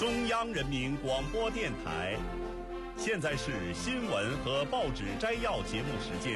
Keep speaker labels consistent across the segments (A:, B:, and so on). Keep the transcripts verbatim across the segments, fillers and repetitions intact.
A: 中央人民广播电台。现在是新闻和报纸摘要节目时间。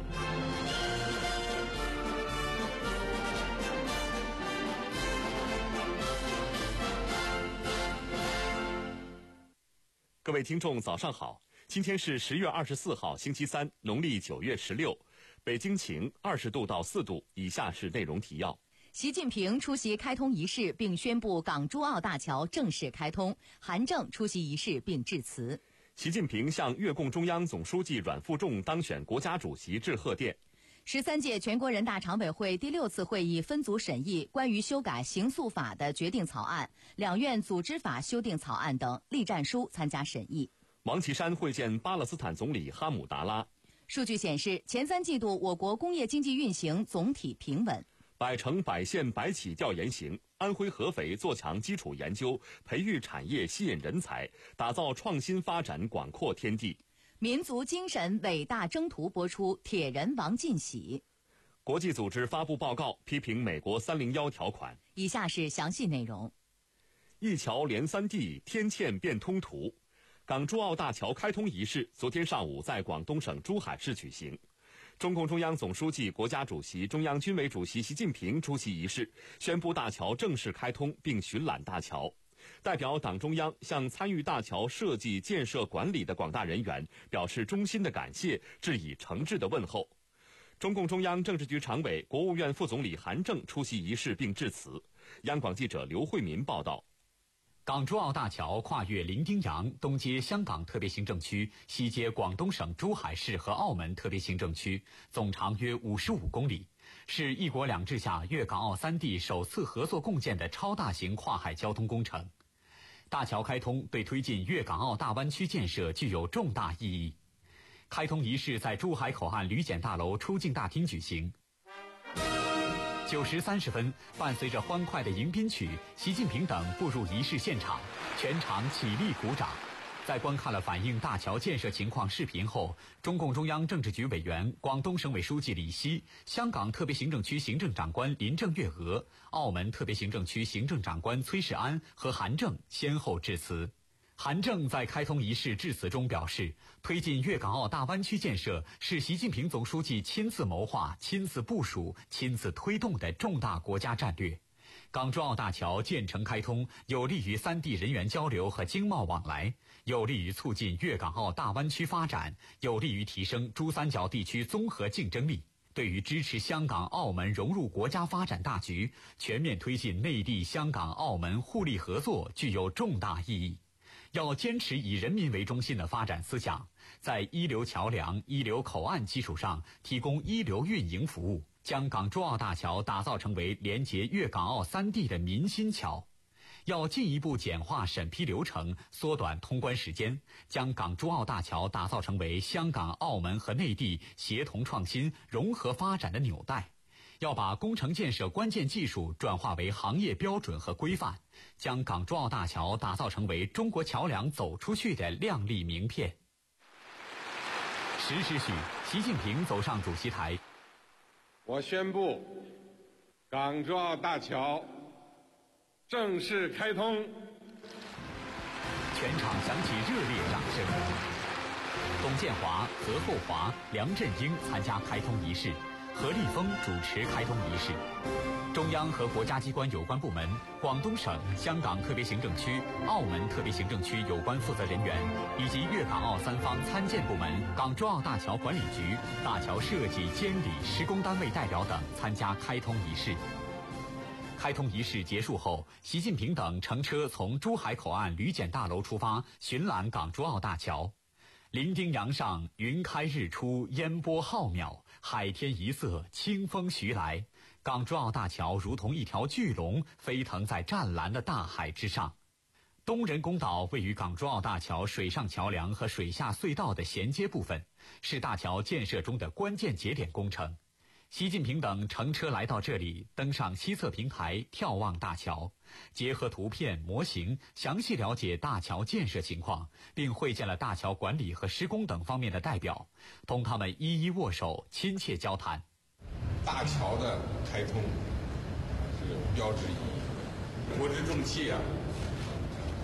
A: 各位听众，早上好！今天是十月二十四号，星期三，农历九月十六。北京晴，二十度到四度。以下是内容提要。
B: 习近平出席开通仪式并宣布港珠澳大桥正式开通，韩正出席仪式并致辞。
A: 习近平向越共中央总书记阮富仲当选国家主席致贺电。
B: 十三届全国人大常委会第六次会议分组审议关于修改刑诉法的决定草案、两院组织法修订草案等栗战书参加审议。
A: 王岐山会见巴勒斯坦总理哈姆达拉。
B: 数据显示，前三季度我国工业经济运行总体平稳。
A: 百城百县百企调研行，安徽合肥做强基础研究，培育产业，吸引人才，打造创新发展广阔天地。
B: 民族精神伟大征途播出，铁人王进喜。
A: 国际组织发布报告，批评美国三零一条款。
B: 以下是详细内容。
A: 一桥连三地，天堑变通途。港珠澳大桥开通仪式昨天上午在广东省珠海市举行。中共中央总书记、国家主席、中央军委主席习近平出席仪式，宣布大桥正式开通并巡览大桥。代表党中央向参与大桥设计、建设、管理的广大人员表示衷心的感谢，致以诚挚的问候。中共中央政治局常委、国务院副总理韩正出席仪式并致辞。央广记者刘慧民报道。
C: 港珠澳大桥跨越伶仃洋，东接香港特别行政区，西接广东省珠海市和澳门特别行政区，总长约五十五公里，是一国两制下粤港澳三地首次合作共建的超大型跨海交通工程。大桥开通对推进粤港澳大湾区建设具有重大意义。开通仪式在珠海口岸旅检大楼出境大厅举行。九时三十分，伴随着欢快的迎宾曲，习近平等步入仪式现场，全场起立鼓掌。在观看了反映大桥建设情况视频后，中共中央政治局委员、广东省委书记李希、香港特别行政区行政长官林郑月娥、澳门特别行政区行政长官崔世安和韩正先后致辞。韩正在开通仪式致辞中表示，推进粤港澳大湾区建设是习近平总书记亲自谋划、亲自部署、亲自推动的重大国家战略。港珠澳大桥建成开通，有利于三地人员交流和经贸往来，有利于促进粤港澳大湾区发展，有利于提升珠三角地区综合竞争力，对于支持香港、澳门融入国家发展大局，全面推进内地、香港、澳门互利合作具有重大意义。要坚持以人民为中心的发展思想，在一流桥梁、一流口岸基础上提供一流运营服务，将港珠澳大桥打造成为连接粤港澳三地的民心桥。要进一步简化审批流程，缩短通关时间，将港珠澳大桥打造成为香港、澳门和内地协同创新、融合发展的纽带。要把工程建设关键技术转化为行业标准和规范，将港珠澳大桥打造成为中国桥梁走出去的亮丽名片。十时许，习近平走上主席台。
D: 我宣布，港珠澳大桥正式开通。
C: 全场响起热烈掌声。董建华、何厚华、梁振英参加开通仪式。何立峰主持开通仪式，中央和国家机关有关部门、广东省、香港特别行政区、澳门特别行政区有关负责人员，以及粤港澳三方参建部门、港珠澳大桥管理局、大桥设计、监理、施工单位代表等参加开通仪式。开通仪式结束后，习近平等乘车从珠海口岸旅检大楼出发，巡览港珠澳大桥。伶仃洋上，云开日出，烟波浩渺，海天一色，清风徐来。港珠澳大桥如同一条巨龙，飞腾在湛蓝的大海之上。东人工岛位于港珠澳大桥水上桥梁和水下隧道的衔接部分，是大桥建设中的关键节点工程。习近平等乘车来到这里，登上西侧平台眺望大桥，结合图片模型详细了解大桥建设情况，并会见了大桥管理和施工等方面的代表，同他们一一握手，亲切交谈。
D: 大桥的开通是有标志意义，国之重器啊，这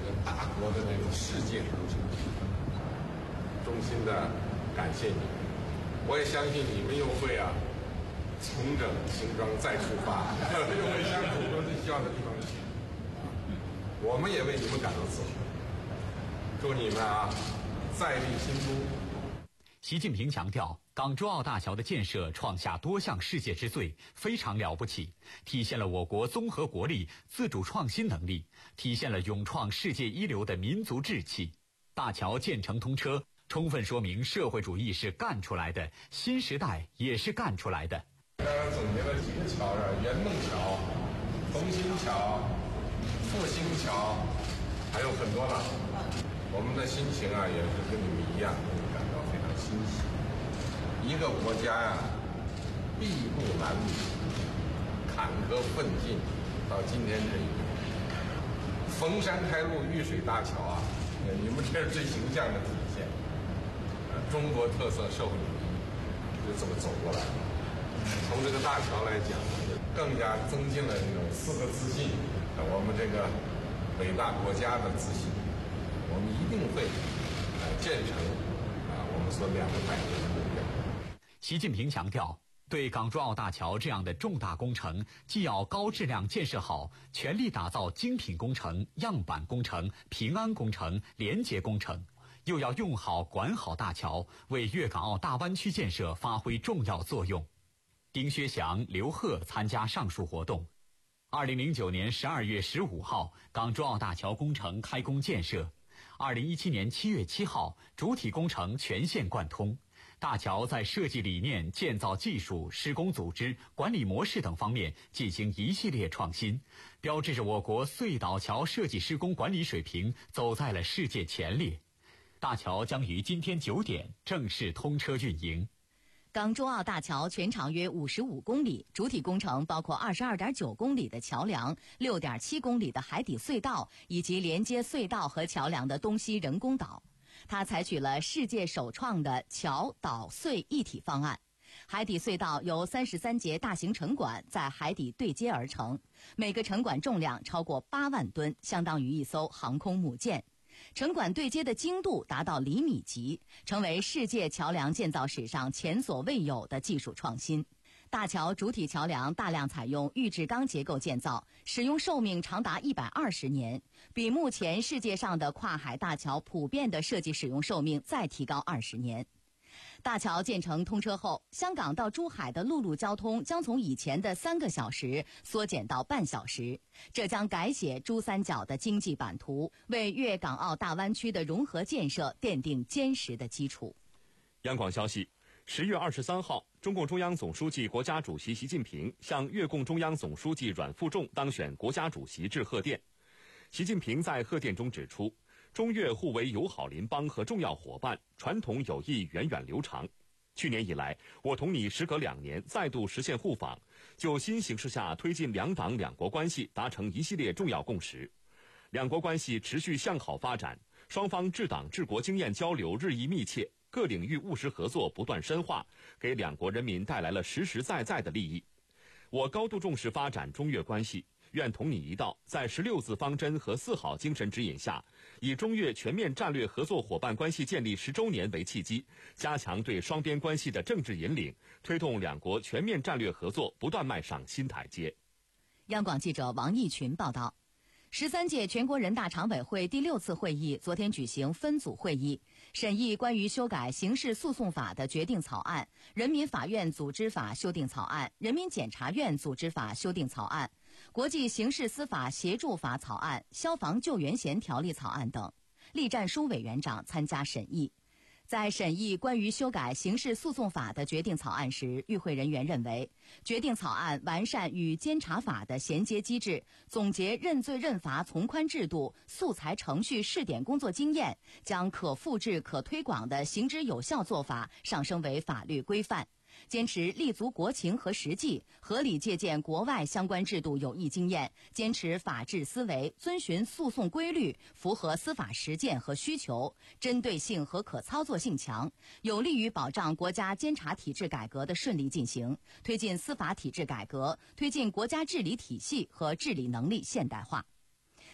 D: 个大国的这种世界流程。衷心的感谢你，我也相信你们又会啊重整行装再出发，又会向祖国最需要的地方去。我们也为你们感到自豪，祝你们啊再立新都。
C: 习近平强调，港珠澳大桥的建设创下多项世界之最，非常了不起，体现了我国综合国力、自主创新能力，体现了勇创世界一流的民族志气。大桥建成通车，充分说明社会主义是干出来的，新时代也是干出来的。
D: 刚刚总结了几个桥啊，圆梦桥、同心桥、复兴桥，还有很多了。我们的心情啊，也是跟你们一样，感到非常欣喜。一个国家呀、啊，筚路蓝缕，坎坷奋进，到今天这一步，逢山开路，遇水搭桥啊，你们这是最形象的体现。中国特色社会主义就这么走过来了。从这个大桥来讲，更加增进了这种四个自信，我们这个伟大国家的自信。我们一定会呃建成啊我们所两个百年的目标。
C: 习近平强调，对港珠澳大桥这样的重大工程，既要高质量建设好，全力打造精品工程、样板工程、平安工程、廉洁工程，又要用好管好大桥，为粤港澳大湾区建设发挥重要作用。丁薛祥、刘鹤参加上述活动。二零零九年十二月十五号，港珠澳大桥工程开工建设。二零一七年七月七号，主体工程全线贯通。大桥在设计理念、建造技术、施工组织、管理模式等方面进行一系列创新，标志着我国隧道桥设计施工管理水平走在了世界前列。大桥将于今天九点正式通车运营。
B: 港珠澳大桥全长约五十五公里，主体工程包括二十二点九公里的桥梁、六点七公里的海底隧道以及连接隧道和桥梁的东西人工岛。它采取了世界首创的桥岛隧一体方案。海底隧道由三十三节大型沉管在海底对接而成，每个沉管重量超过八万吨，相当于一艘航空母舰。沉管对接的精度达到厘米级，成为世界桥梁建造史上前所未有的技术创新。大桥主体桥梁大量采用预制钢结构建造，使用寿命长达一百二十年，比目前世界上的跨海大桥普遍的设计使用寿命再提高二十年。大桥建成通车后，香港到珠海的陆路交通将从以前的三个小时缩减到半小时，这将改写珠三角的经济版图，为粤港澳大湾区的融合建设奠定坚实的基础。
A: 央广消息，十月二十三号，中共中央总书记、国家主席习近平向粤共中央总书记阮富仲当选国家主席致贺电。习近平在贺电中指出，中粤互为友好邻邦和重要伙伴，传统友谊源远流长。去年以来，我同你时隔两年再度实现互访，就新形势下推进两党两国关系达成一系列重要共识。两国关系持续向好发展，双方治党治国经验交流日益密切，各领域务实合作不断深化，给两国人民带来了实实在在的利益。我高度重视发展中越关系，愿同你一道，在十六字方针和四好精神指引下，以中越全面战略合作伙伴关系建立十周年为契机，加强对双边关系的政治引领，推动两国全面战略合作不断迈上新台阶。
B: 央广记者王义群报道。十三届全国人大常委会第六次会议昨天举行分组会议，审议关于修改刑事诉讼法的决定草案、人民法院组织法修订草案、人民检察院组织法修订草案、国际刑事司法协助法草案、消防救援险条例草案等。栗战书委员长参加审议。在审议关于修改刑事诉讼法的决定草案时，与会人员认为，决定草案完善与监察法的衔接机制，总结认罪认罚从宽制度、素材程序试点工作经验，将可复制、可推广的行之有效做法上升为法律规范。坚持立足国情和实际，合理借鉴国外相关制度有益经验，坚持法治思维，遵循诉讼规律，符合司法实践和需求，针对性和可操作性强，有利于保障国家监察体制改革的顺利进行，推进司法体制改革，推进国家治理体系和治理能力现代化。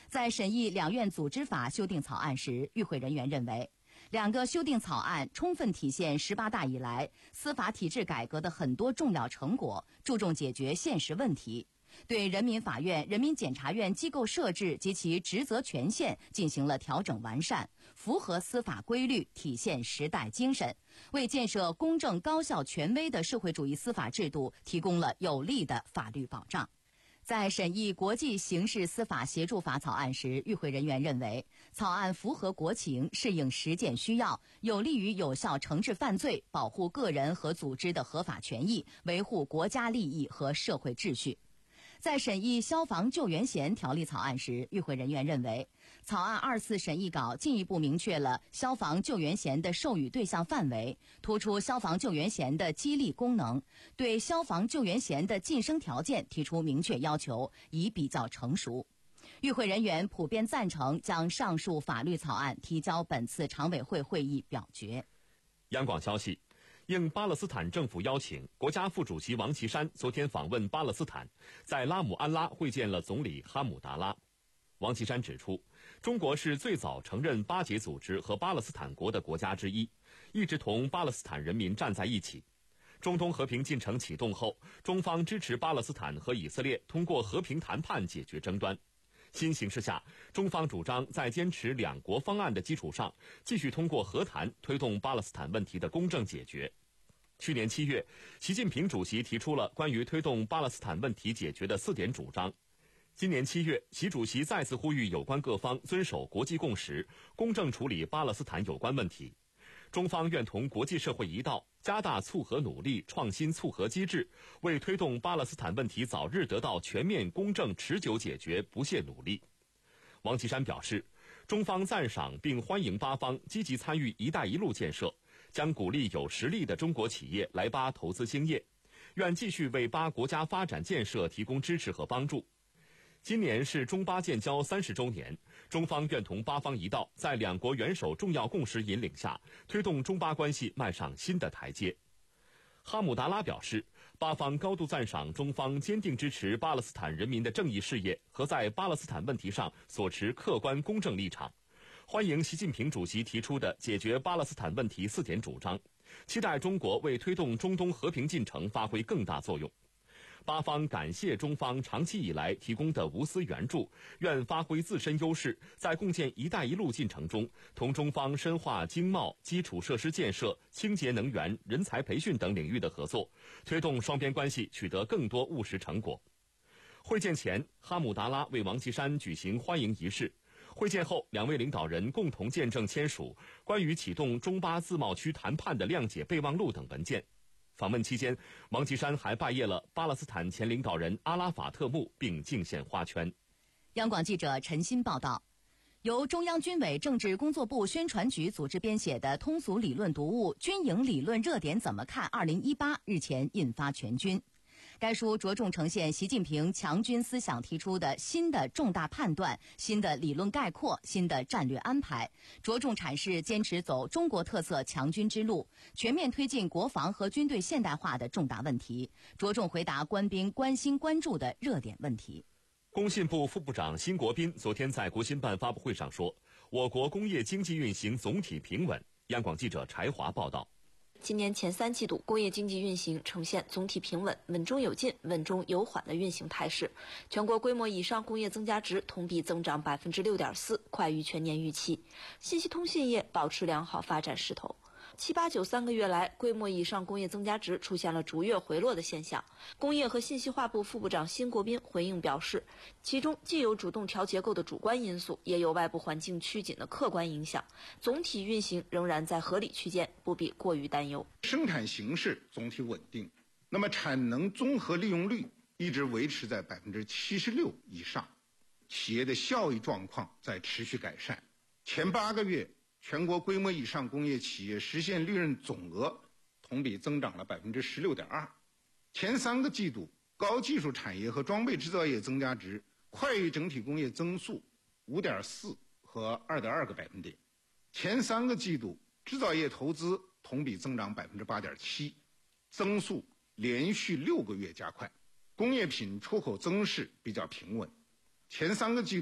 B: 在审议两院组织法修订草案时，与会人员认为，两个修订草案充分体现十八大以来司法体制改革的很多重要成果，注重解决现实问题，对人民法院、人民检察院机构设置及其职责权限进行了调整完善，符合司法规律，体现时代精神，为建设公正、高效、权威的社会主义司法制度提供了有力的法律保障。在审议国际刑事司法协助法草案时，与会人员认为，草案符合国情，适应实践需要，有利于有效惩治犯罪，保护个人和组织的合法权益，维护国家利益和社会秩序。在审议消防救援险条例草案时，与会人员认为，草案二次审议稿进一步明确了消防救援险的授予对象范围，突出消防救援险的激励功能，对消防救援险的晋升条件提出明确要求，已比较成熟。与会人员普遍赞成将上述法律草案提交本次常委会会议表决。
A: 央广消息，应巴勒斯坦政府邀请，国家副主席王岐山昨天访问巴勒斯坦，在拉姆安拉会见了总理哈姆达拉。王岐山指出，中国是最早承认巴解组织和巴勒斯坦国的国家之一，一直同巴勒斯坦人民站在一起。中东和平进程启动后，中方支持巴勒斯坦和以色列通过和平谈判解决争端。新形势下，中方主张在坚持两国方案的基础上，继续通过和谈推动巴勒斯坦问题的公正解决。去年七月，习近平主席提出了关于推动巴勒斯坦问题解决的四点主张。今年七月，习主席再次呼吁有关各方遵守国际共识，公正处理巴勒斯坦有关问题。中方愿同国际社会一道，加大促和努力，创新促和机制，为推动巴勒斯坦问题早日得到全面、公正、持久解决不懈努力。王岐山表示，中方赞赏并欢迎巴方积极参与“一带一路”建设，将鼓励有实力的中国企业来巴投资兴业，愿继续为巴国家发展建设提供支持和帮助。今年是中巴建交三十周年，中方愿同巴方一道，在两国元首重要共识引领下，推动中巴关系迈上新的台阶。哈姆达拉表示，巴方高度赞赏中方坚定支持巴勒斯坦人民的正义事业和在巴勒斯坦问题上所持客观公正立场，欢迎习近平主席提出的解决巴勒斯坦问题四点主张，期待中国为推动中东和平进程发挥更大作用。巴方感谢中方长期以来提供的无私援助，愿发挥自身优势，在共建“一带一路”进程中，同中方深化经贸、基础设施建设、清洁能源、人才培训等领域的合作，推动双边关系取得更多务实成果。会见前，哈姆达拉为王岐山举行欢迎仪式。会见后，两位领导人共同见证签署关于启动中巴自贸区谈判的谅解备忘录等文件。访问期间，王岐山还拜谒了巴勒斯坦前领导人阿拉法特墓，并敬献花圈。
B: 央广记者陈鑫报道，由中央军委政治工作部宣传局组织编写的通俗理论读物《军营理论热点怎么看二零一八》日前印发全军。该书着重呈现习近平强军思想提出的新的重大判断、新的理论概括、新的战略安排，着重阐释坚持走中国特色强军之路，全面推进国防和军队现代化的重大问题，着重回答官兵关心关注的热点问题。
A: 工信部副部长辛国斌昨天在国新办发布会上说，我国工业经济运行总体平稳。央广记者柴华报道。
E: 今年前三季度，工业经济运行呈现总体平稳、稳中有进、稳中有缓的运行态势。全国规模以上工业增加值同比增长百分之六点四，快于全年预期。信息通信业保持良好发展势头。七八九三个月来，规模以上工业增加值出现了逐月回落的现象。工业和信息化部副部长辛国斌回应表示，其中既有主动调结构的主观因素，也有外部环境趋紧的客观影响，总体运行仍然在合理区间，不必过于担忧。
F: 生产形势总体稳定，那么产能综合利用率一直维持在百分之七十六以上，企业的效益状况在持续改善。前八个月，全国规模以上工业企业实现利润总额同比增长了百分之十六点二。前三个季度，高技术产业和装备制造业增加值快于整体工业增速五点四和二点二个百分点。前三个季度，制造业投资同比增长百分之八点七，增速连续六个月加快。工业品出口增势比较平稳。前三个季度，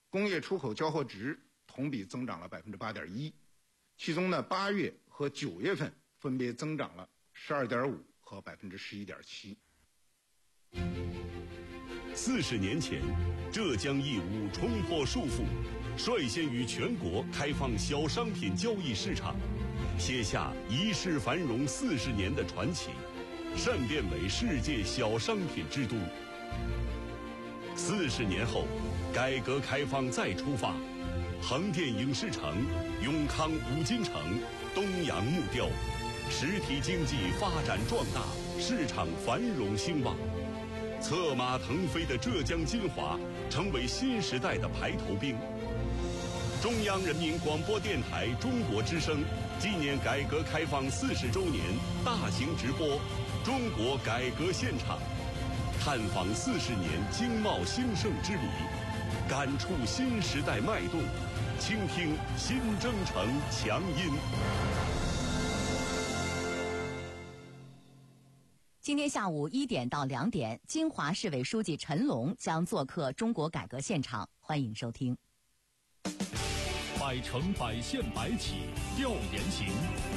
F: 工业出口交货值同比增长了百分之八点一，其中呢，八月和九月份分别增长了十二点五和百分之十一点七。
G: 四十年前，浙江义乌冲破束缚，率先于全国开放小商品交易市场，写下一世繁荣四十年的传奇，善变为世界小商品之都。四十年后，改革开放再出发，横店影视城、永康五金城、东阳木雕，实体经济发展壮大，市场繁荣兴旺。策马腾飞的浙江金华成为新时代的排头兵。中央人民广播电台中国之声纪念改革开放四十周年大型直播《中国改革现场》，探访四十年经贸兴盛之旅，感触新时代脉动，倾听新征程强音。
B: 今天下午一点到两点，金华市委书记陈龙将做客中国改革现场，欢迎收听。
H: 百城百县百企调研行。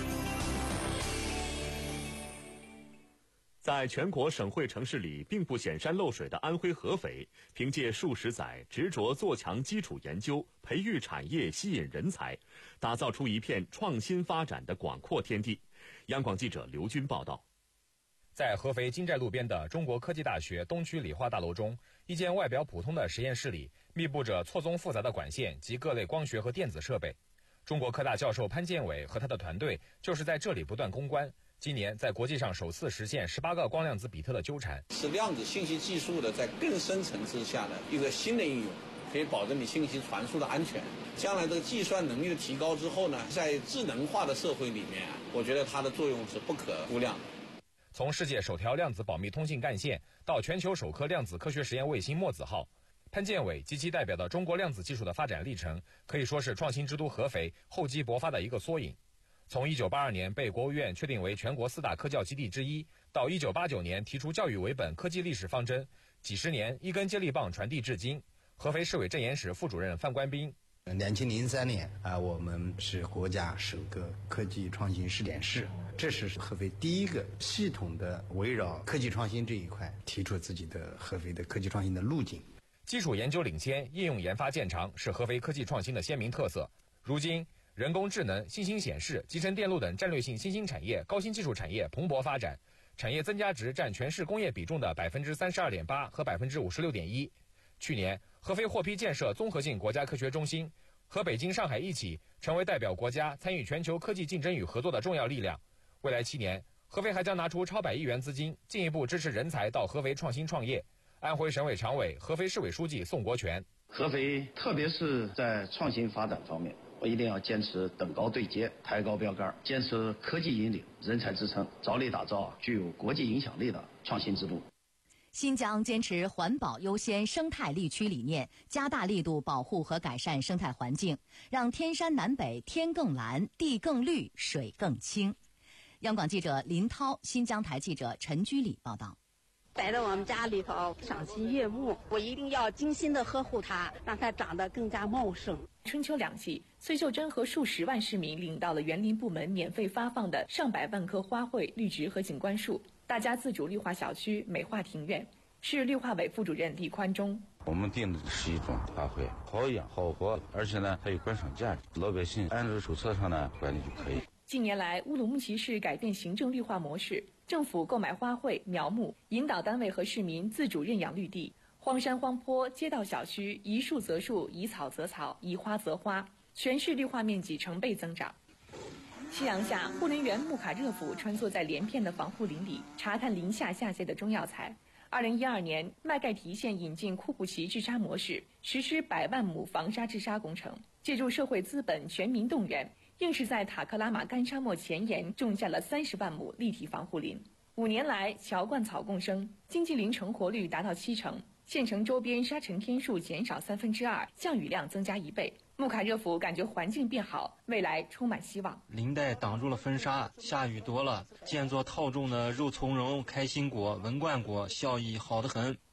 A: 在全国省会城市里并不显山露水的安徽合肥，凭借数十载执着做强基础研究，培育产业，吸引人才，打造出一片创新发展的广阔天地。央广记者刘军报道。
I: 在合肥金寨路边的中国科技大学东区理化大楼中，一间外表普通的实验室里密布着错综复杂的管线及各类光学和电子设备。中国科大教授潘建伟和他的团队就是在这里不断攻关，今年在国际上首次实现十八个光量子比特的纠缠。
J: 是量子信息技术的在更深层次下的一个新的应用，可以保证你信息传输的安全。将来这个计算能力的提高之后呢，在智能化的社会里面，我觉得它的作用是不可估量的。
I: 从世界首条量子保密通信干线到全球首颗量子科学实验卫星墨子号，潘建伟及其代表的中国量子技术的发展历程，可以说是创新之都合肥厚积薄发的一个缩影。从一九八二年被国务院确定为全国四大科教基地之一，到一九八九年提出教育为本科技历史方针，几十年一根接力棒传递至今。合肥市委政研室副主任范官斌。
K: 两千零三年啊，我们是国家首个科技创新试点市，这是合肥第一个系统的围绕科技创新这一块提出自己的合肥的科技创新的路径。
I: 基础研究领先，应用研发见长，是合肥科技创新的鲜明特色。如今，人工智能、新兴显示、集成电路等战略性新兴产业、高新技术产业蓬勃发展，产业增加值占全市工业比重的百分之三十二点八和百分之五十六点一。去年，合肥获批建设综合性国家科学中心，和北京、上海一起成为代表国家参与全球科技竞争与合作的重要力量。未来七年，合肥还将拿出超百亿元资金，进一步支持人才到合肥创新创业。安徽省委常委、合肥市委书记宋国权：
L: 合肥特别是在创新发展方面，我一定要坚持等高对接、抬高标杆，坚持科技引领、人才支撑，着力打造具有国际影响力的创新之都。
B: 新疆坚持环保优先、生态立区理念，加大力度保护和改善生态环境，让天山南北天更蓝、地更绿、水更清。央广记者林涛、新疆台记者陈居礼报道。
M: 摆在我们家里头，赏心悦目，我一定要精心的呵护它，让它长得更加茂盛。
N: 春秋两季，崔秀珍和数十万市民领到了园林部门免费发放的上百万棵花卉、绿植和景观树，大家自主绿化小区、美化庭院。市绿化委副主任李宽忠：
O: 我们定的是一种花卉，好养好活，而且呢还有观赏价值，老百姓按照手册上呢管理就可以。
N: 近年来，乌鲁木齐市改变行政绿化模式，政府购买花卉、苗木，引导单位和市民自主认养绿地。荒山荒坡、街道小区，宜树则树，宜草则草，宜花则花，全市绿化面积成倍增长。夕阳下，护林员穆卡热夫穿梭在连片的防护林里，查看林下下界的中药材。二零一二年，麦盖提县引进库布齐治沙模式，实施百万亩防沙治沙工程，借助社会资本，全民动员，硬是在塔克拉玛干沙漠前沿种下了三十万亩立体防护林。五年来，乔灌草共生，经济林成活率达到七成，县城周边沙尘天数减少三分之二，降雨量增加一倍。穆卡热夫感觉环境变好，未来充满希望。
P: 林带挡住了风沙，下雨多了，见做套种的肉苁蓉、开心果、文冠果效益好得很。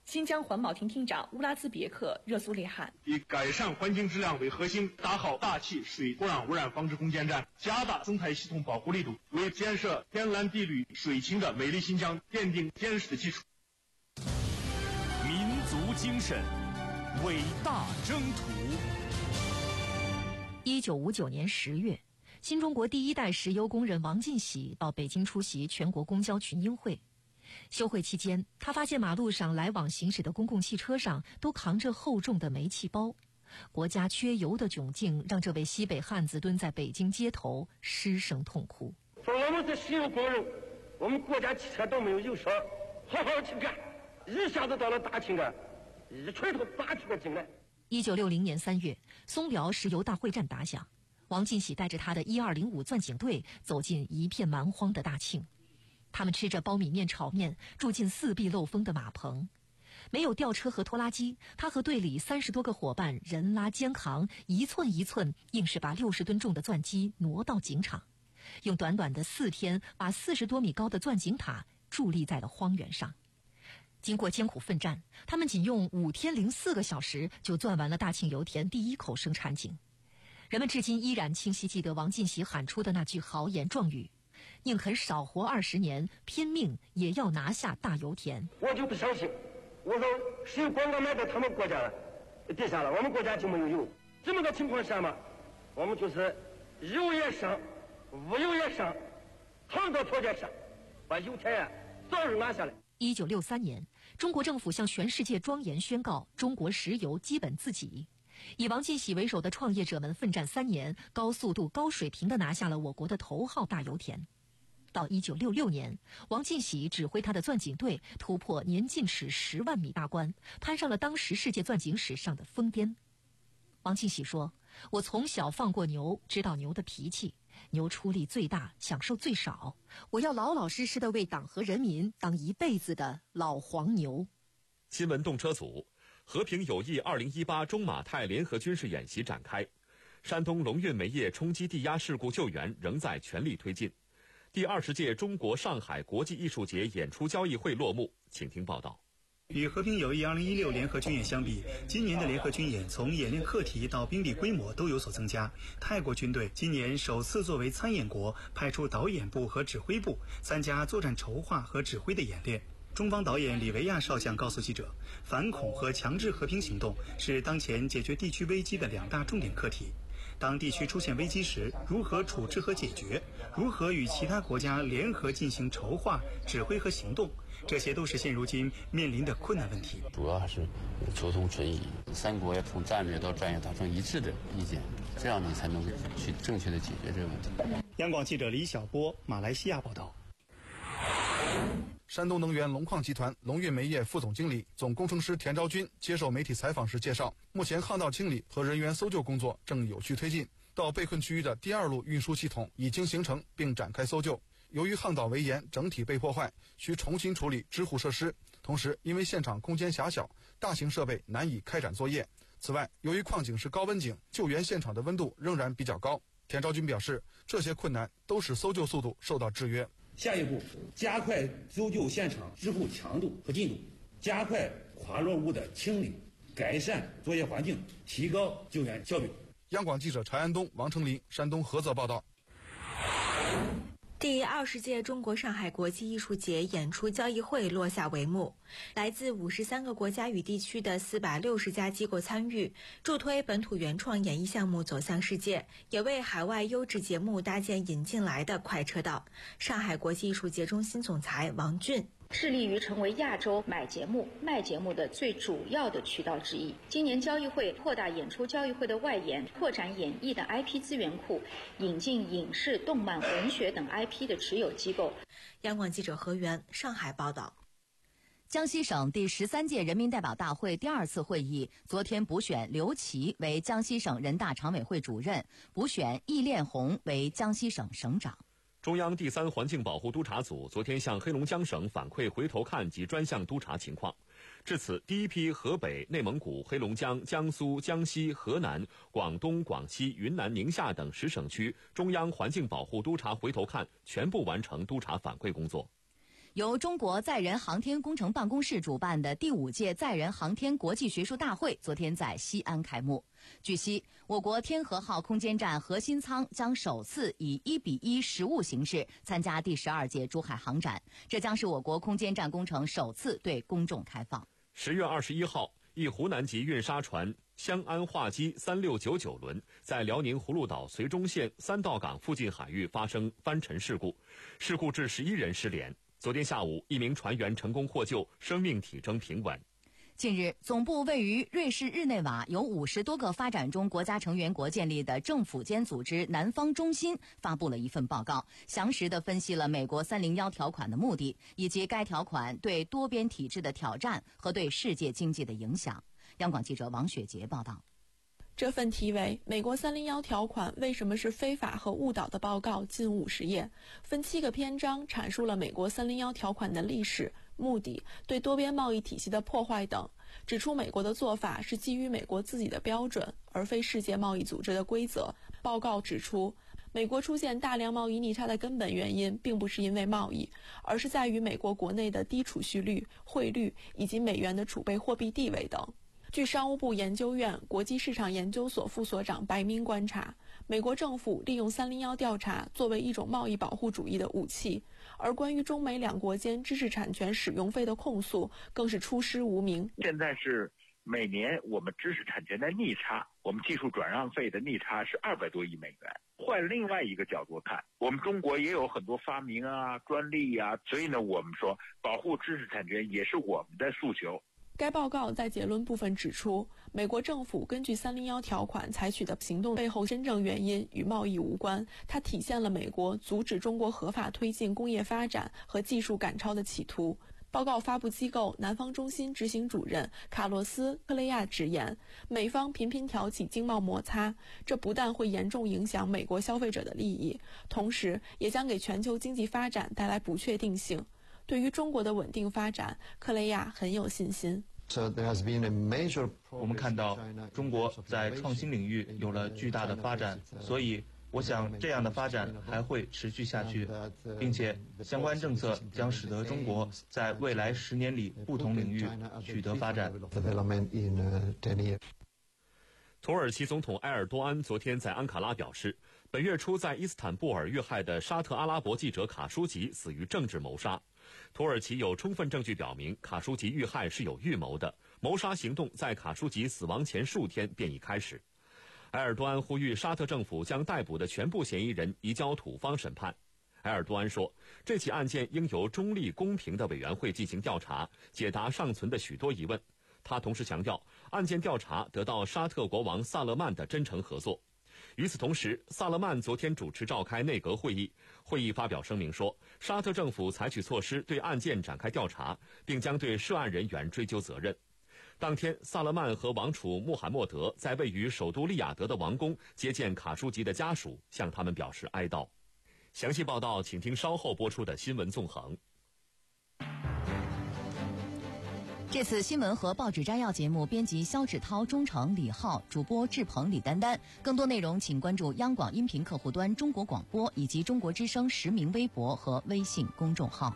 N: 新疆环保厅厅长乌拉兹别克热苏列汗
Q: 以改善环境质量为核心，打好大气、水、土壤污染防治攻坚战，加大生态系统保护力度，为建设天蓝地绿、水清的美丽新疆奠定坚实的基础。
H: 民族精神，伟大征途。
R: 一九五九年十月，新中国第一代石油工人王进喜到北京出席全国公交群英会。休会期间，他发现马路上来往行驶的公共汽车上都扛着厚重的煤气包，国家缺油的窘境让这位西北汉子蹲在北京街头失声痛哭。
S: 说我们是石油工人，我们国家汽车都没有油烧，好好去干，一下子到了大庆啊，一锤头打出个进来。
R: 一九六零年三月，松辽石油大会战打响，王进喜带着他的一二零五钻井队走进一片蛮荒的大庆。他们吃着苞米面炒面，住进四壁漏风的马棚，没有吊车和拖拉机，他和队里三十多个伙伴人拉肩扛，一寸一寸，硬是把六十吨重的钻机挪到井场，用短短的四天，把四十多米高的钻井塔伫立在了荒原上。经过艰苦奋战，他们仅用五天零四个小时就钻完了大庆油田第一口生产井。人们至今依然清晰记得王进喜喊出的那句豪言壮语：宁肯少活二十年，拼命也要拿下大油田。
S: 我就不相信，我说石油广告卖到他们国家了，底下了，我们国家就没有油。这么个情况下嘛，我们就是油也上，物油也上，创造条件下，把油田啊早日拿下来。
R: 一九六三年，中国政府向全世界庄严宣告中国石油基本自给。以王进喜为首的创业者们奋战三年，高速度、高水平地拿下了我国的头号大油田。到一九六六年，王进喜指挥他的钻井队突破年进尺十万米大关，攀上了当时世界钻井史上的峰巅。王进喜说：“我从小放过牛，知道牛的脾气，牛出力最大，享受最少。我要老老实实的为党和人民当一辈子的老黄牛。”
A: 新闻动车组。和平友谊二零一八中马泰联合军事演习展开，山东龙运煤业冲击地压事故救援仍在全力推进。第二十届中国上海国际艺术节演出交易会落幕，请听报道。
T: 与和平友谊二零一六联合军演相比，今年的联合军演从演练课题到兵力规模都有所增加。泰国军队今年首次作为参演国，派出导演部和指挥部参加作战筹划和指挥的演练。中方导演李维亚少将告诉记者，反恐和强制和平行动是当前解决地区危机的两大重点课题。当地区出现危机时，如何处置和解决，如何与其他国家联合进行筹划、指挥和行动，这些都是现如今面临的困难问题。
U: 主要还是求同存异，三国要从战略到专业达成一致的意见，这样你才能去正确的解决这个问题。
T: 央广记者李晓波，马来西亚报道。
V: 山东能源龙矿集团龙运煤业副总经理、总工程师田昭军接受媒体采访时介绍，目前巷道清理和人员搜救工作正有序推进，到被困区域的第二路运输系统已经形成并展开搜救。由于巷道围岩整体被破坏，需重新处理支护设施，同时因为现场空间狭小，大型设备难以开展作业。此外，由于矿井是高温井，救援现场的温度仍然比较高。田昭军表示，这些困难都使搜救速度受到制约。
W: 下一步，加快搜救现场支护强度和进度，加快垮落物的清理，改善作业环境，提高救援效率。
V: 央广记者柴安东、王成林，山东菏泽报道。
X: 第二十届中国上海国际艺术节演出交易会落下帷幕，来自五十三个国家与地区的四百六十家机构参与，助推本土原创演艺项目走向世界，也为海外优质节目搭建引进来的快车道。上海国际艺术节中心总裁王俊。
Y: 致力于成为亚洲买节目、卖节目的最主要的渠道之一。今年交易会扩大演出交易会的外延，拓展演艺的 I P 资源库，引进影视、动漫、文学等 I P 的持有机构。
X: 央广记者何源上海报道。
B: 江西省第十三届人民代表大会第二次会议昨天补选刘琦为江西省人大常委会主任，补选易炼红为江西省省长。
A: 中央第三环境保护督察组昨天向黑龙江省反馈回头看及专项督查情况。至此，第一批河北、内蒙古、黑龙江、江苏、江西、河南、广东、广西、云南、宁夏等十省区中央环境保护督查回头看全部完成督查反馈工作。
B: 由中国载人航天工程办公室主办的第五届载人航天国际学术大会昨天在西安开幕。据悉，我国天河号空间站核心舱将首次以一比一实物形式参加第十二届珠海航展，这将是我国空间站工程首次对公众开放。
A: 十月二十一号，一湖南籍运沙船湘安化机三六九九轮在辽宁葫芦岛绥中县三道港附近海域发生翻沉事故，事故致十一人失联。昨天下午，一名船员成功获救，生命体征平稳。
B: 近日，总部位于瑞士日内瓦、由五十多个发展中国家成员国建立的政府间组织南方中心发布了一份报告，详实地分析了美国三零一条款的目的，以及该条款对多边体制的挑战和对世界经济的影响。央广记者王雪杰报道。
C: 这份题为《美国三零一条款为什么是非法和误导》的报告近五十页，分七个篇章阐述了美国三零一条款的历史、目的、对多边贸易体系的破坏等，指出美国的做法是基于美国自己的标准，而非世界贸易组织的规则。报告指出，美国出现大量贸易逆差的根本原因并不是因为贸易，而是在于美国国内的低储蓄率、汇率以及美元的储备货币地位等。据商务部研究院国际市场研究所副所长白明观察，美国政府利用三零一调查作为一种贸易保护主义的武器，而关于中美两国间知识产权使用费的控诉更是出师无名。
D: 现在是每年我们知识产权的逆差，我们技术转让费的逆差是二百多亿美元。换另外一个角度看，我们中国也有很多发明啊、专利啊，所以呢，我们说保护知识产权也是我们的诉求。
C: 该报告在结论部分指出，美国政府根据三零一条款采取的行动背后真正原因与贸易无关，它体现了美国阻止中国合法推进工业发展和技术赶超的企图。报告发布机构南方中心执行主任卡洛斯·克雷亚直言，美方频频挑起经贸摩擦，这不但会严重影响美国消费者的利益，同时也将给全球经济发展带来不确定性。对于中国的稳定发展，克雷亚很有信心。
E: 我们看到中国在创新领域有了巨大的发展，所以我想这样的发展还会持续下去，并且相关政策将使得中国在未来十年里不同领域取得发展。
A: 土耳其总统埃尔多安昨天在安卡拉表示，本月初在伊斯坦布尔遇害的沙特阿拉伯记者卡舒吉死于政治谋杀。土耳其有充分证据表明卡舒吉遇害是有预谋的，谋杀行动在卡舒吉死亡前数天便已开始。埃尔多安呼吁沙特政府将逮捕的全部嫌疑人移交土方审判。埃尔多安说，这起案件应由中立公平的委员会进行调查，解答尚存的许多疑问。他同时强调，案件调查得到沙特国王萨勒曼的真诚合作。与此同时，萨勒曼昨天主持召开内阁会议，会议发表声明说，沙特政府采取措施对案件展开调查，并将对涉案人员追究责任。当天，萨勒曼和王储穆罕默德在位于首都利雅得的王宫接见卡舒吉的家属，向他们表示哀悼。详细报道，请听稍后播出的新闻纵横。
B: 这次新闻和报纸摘要节目，编辑肖志涛、钟诚、李浩，主播志鹏、李丹丹。更多内容请关注央广音频客户端、中国广播以及中国之声实名微博和微信公众号。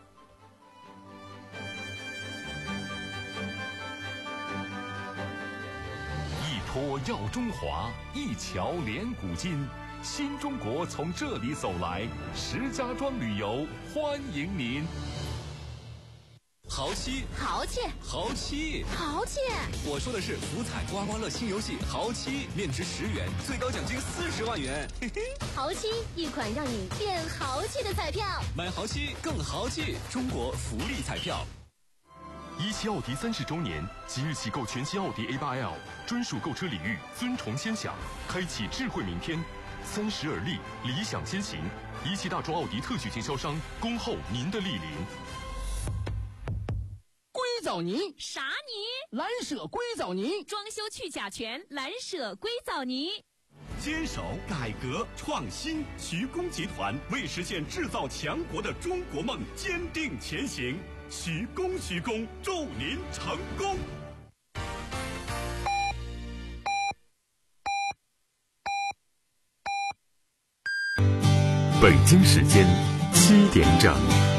H: 一托耀中华，一桥连古今。新中国从这里走来，石家庄旅游欢迎您。
F: 豪七，
G: 豪气，
F: 豪七，
G: 豪气！
F: 我说的是福彩刮刮乐新游戏豪七，面值十元，最高奖金四十万元。嘿嘿，
G: 豪七，一款让你变豪气的彩票。
F: 买豪七更豪气，中国福利彩票。
H: 一汽奥迪三十周年，即日起购全新奥迪 A 八 L， 专属购车礼遇，尊崇先享，开启智慧明天。三十而立，理想先行。一汽大众奥迪特许经销商，恭候您的莅临。
Z: 硅藻泥
G: 啥泥？
Z: 蓝舍硅藻泥，
G: 装修去甲醛，蓝舍硅藻泥。
H: 坚守改革创新，徐工集团为实现制造强国的中国梦坚定前行。徐工，徐工，祝您成功！北京时间七点整。